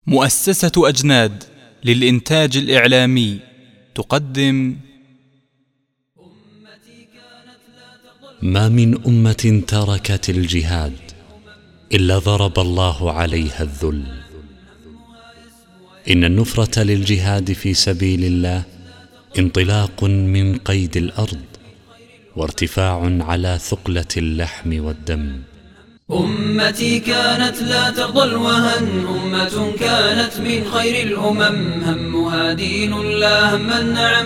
مؤسسة أجناد للإنتاج الإعلامي تقدم: ما من أمة تركت الجهاد إلا ضرب الله عليها الذل. إن النفرة للجهاد في سبيل الله انطلاق من قيد الأرض وارتفاع على ثقلة اللحم والدم. أمتي كانت لا ترضى الوهن، أمة كانت من خير الأمم، همها دين لا هما النعم،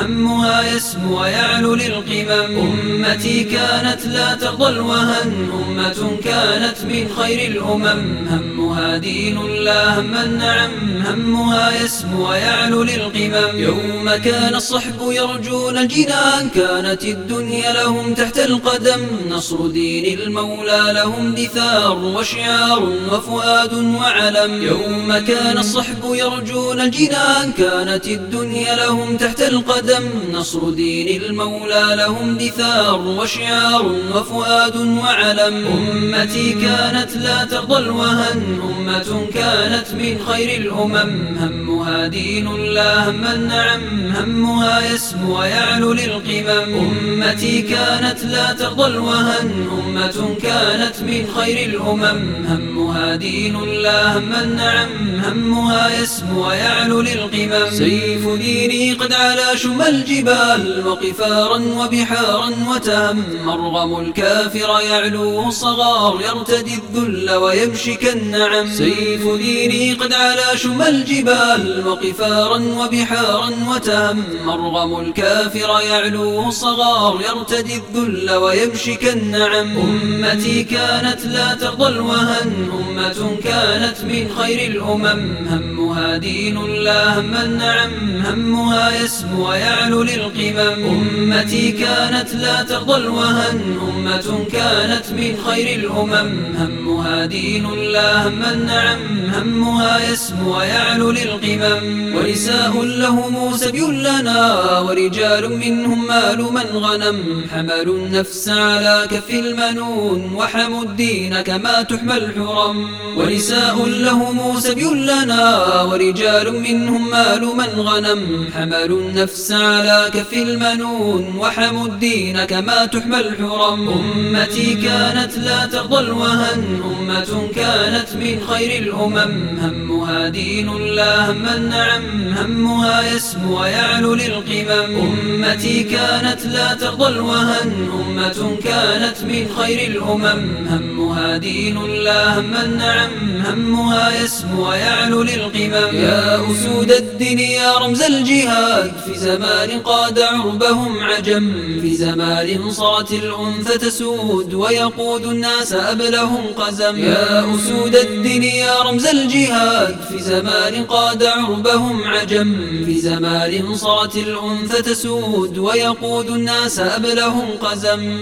همها يسمو ويعلو للقمم. أمتي كانت لا ترضى الوهن، أمة كانت من خير الأمم، همها دين لا هما النعم، همها يسمو ويعلو للقمم. يوم كان الصحب يرجون الجنان، كانت الدنيا لهم تحت القدم، نصر دين المولى لهم دثار وشعار وفؤاد وعلم. يوم كان الصحب يرجون الجنان، كانت الدنيا لهم تحت القدم، نصر دين المولى لهم دثار وشعار وفؤاد وعلم. أمتي كانت لا ترضى الوهن، أمة كانت من خير الأمم، همها دين لا هم النعم، همها يسمو ويعلو للقمم. أمتي كانت لا ترضى الوهن، أمة كانت من خير الأمم، همها دين لا هم النعم، همها يسمو ويعلو للقمم. سيف ديني قد علا شم الجبال، وقفارا وبحارا وتهم، مرغم الكافر يعلو الصغار، يرتدي الذل ويمشي كالنعم. سيف ديني قد علا شم الجبال، وقفارا وبحارا وتهم، مرغم الكافر يعلو الصغار، يرتدي الذل ويمشي كالنعم. أمتي كانت لا ترضى الوهن، أمة كانت من خير الأمم، همها دين لا هم النعم، همها يسمو ويعلو للقمم. أمتي كانت لا ترضى الوهن، أمة كانت من خير الأمم، همها دين لا هم النعم، همها يسمو ويعلو للقمم. ونساء لهم سبي لنا، ورجال منهم مال من غنم، حملوا النفس على كف المنون، وحموا الدين كما تحمى الحرم. ونساء لهم سبي لنا، ورجال منهم مال من غنم، حملوا النفس على كف المنون، وحموا الدين كما تحمى الحرم. أمتي كانت لا ترضى الوهن، أمة كانت من خير الأمم، همها دين لا هم النعم، همها يسمو ويعلو للقمم. أمتي كانت لا ترضى الوهن، أمة كانت من خير الأمم، همها دين لا هم النعم، همها يسمو ويعلو للقمم. يا أسود الدين يا رمز الجهاد، في زمان قاد عربهم عجم، في زمان صارت الأنثى تسود، ويقود الناس أبلهم قزم. يا أسود الدين يا رمز الجهاد، في زمان قاد عربهم عجم، في زمان صارت الأنثى تسود، ويقود الناس أبلهم قزم.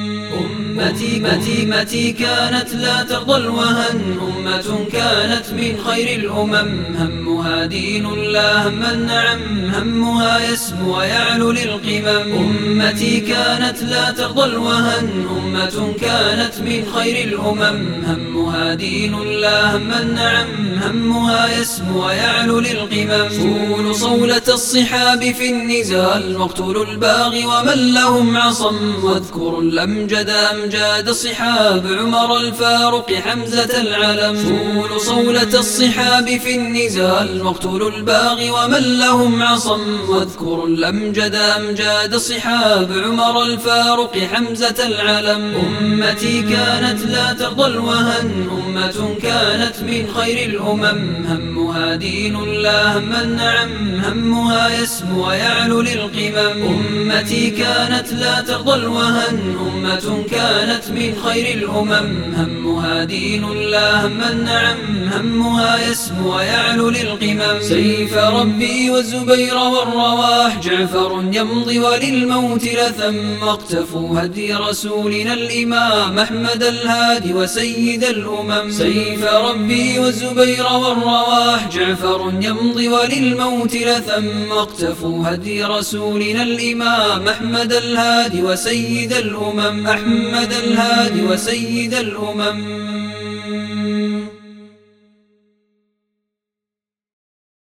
أمتي كانت لا ترضى الوهن، أمة كانت من خير الأمم، همها دين لا هم النعم، همها يسمو ويعلو للقمم. أمتي كانت لا ترضى الوهن، أمة كانت من خير الأمم، همها دين لا هم النعم، همها يسمو ويعلو للقمم. صولوا صولة الصحاب في النزال، واقتلوا الباغي ومن لهم عصم، واذكروا الأمجد أمجاد الصحاب، عمر الفاروق حمزة العلم. صولوا صولة الصحاب في النزال، واقتلوا الباغي ومن لهم عصم، واذكروا الأمجد أمجاد الصحاب، عمر الفاروق حمزة العلم. أمتي كانت لا ترضى الوهن، أمة كانت من خير الأمم، همها دين لا هم النعم، همها يسمو ويعلو للقمم. أمتي كانت لا ترضى الوهن، أمة كانت من خير الأمم، همها دين لا هم النعم، همها يسمو ويعلو للقمم. سيف ربي والزبير والرواح، جعفر يمضي وللموت لثم، واقتفوا هدي رسولنا الإمام أحمد الهادي وسيد الأمم. سيف ربي والزبير والرواح، جعفر يمضي وللموت لثم، واقتفوا هدي رسولنا الإمام أحمد الهادي وسيد الأمم، أحمد الهادي وسيد الأمم.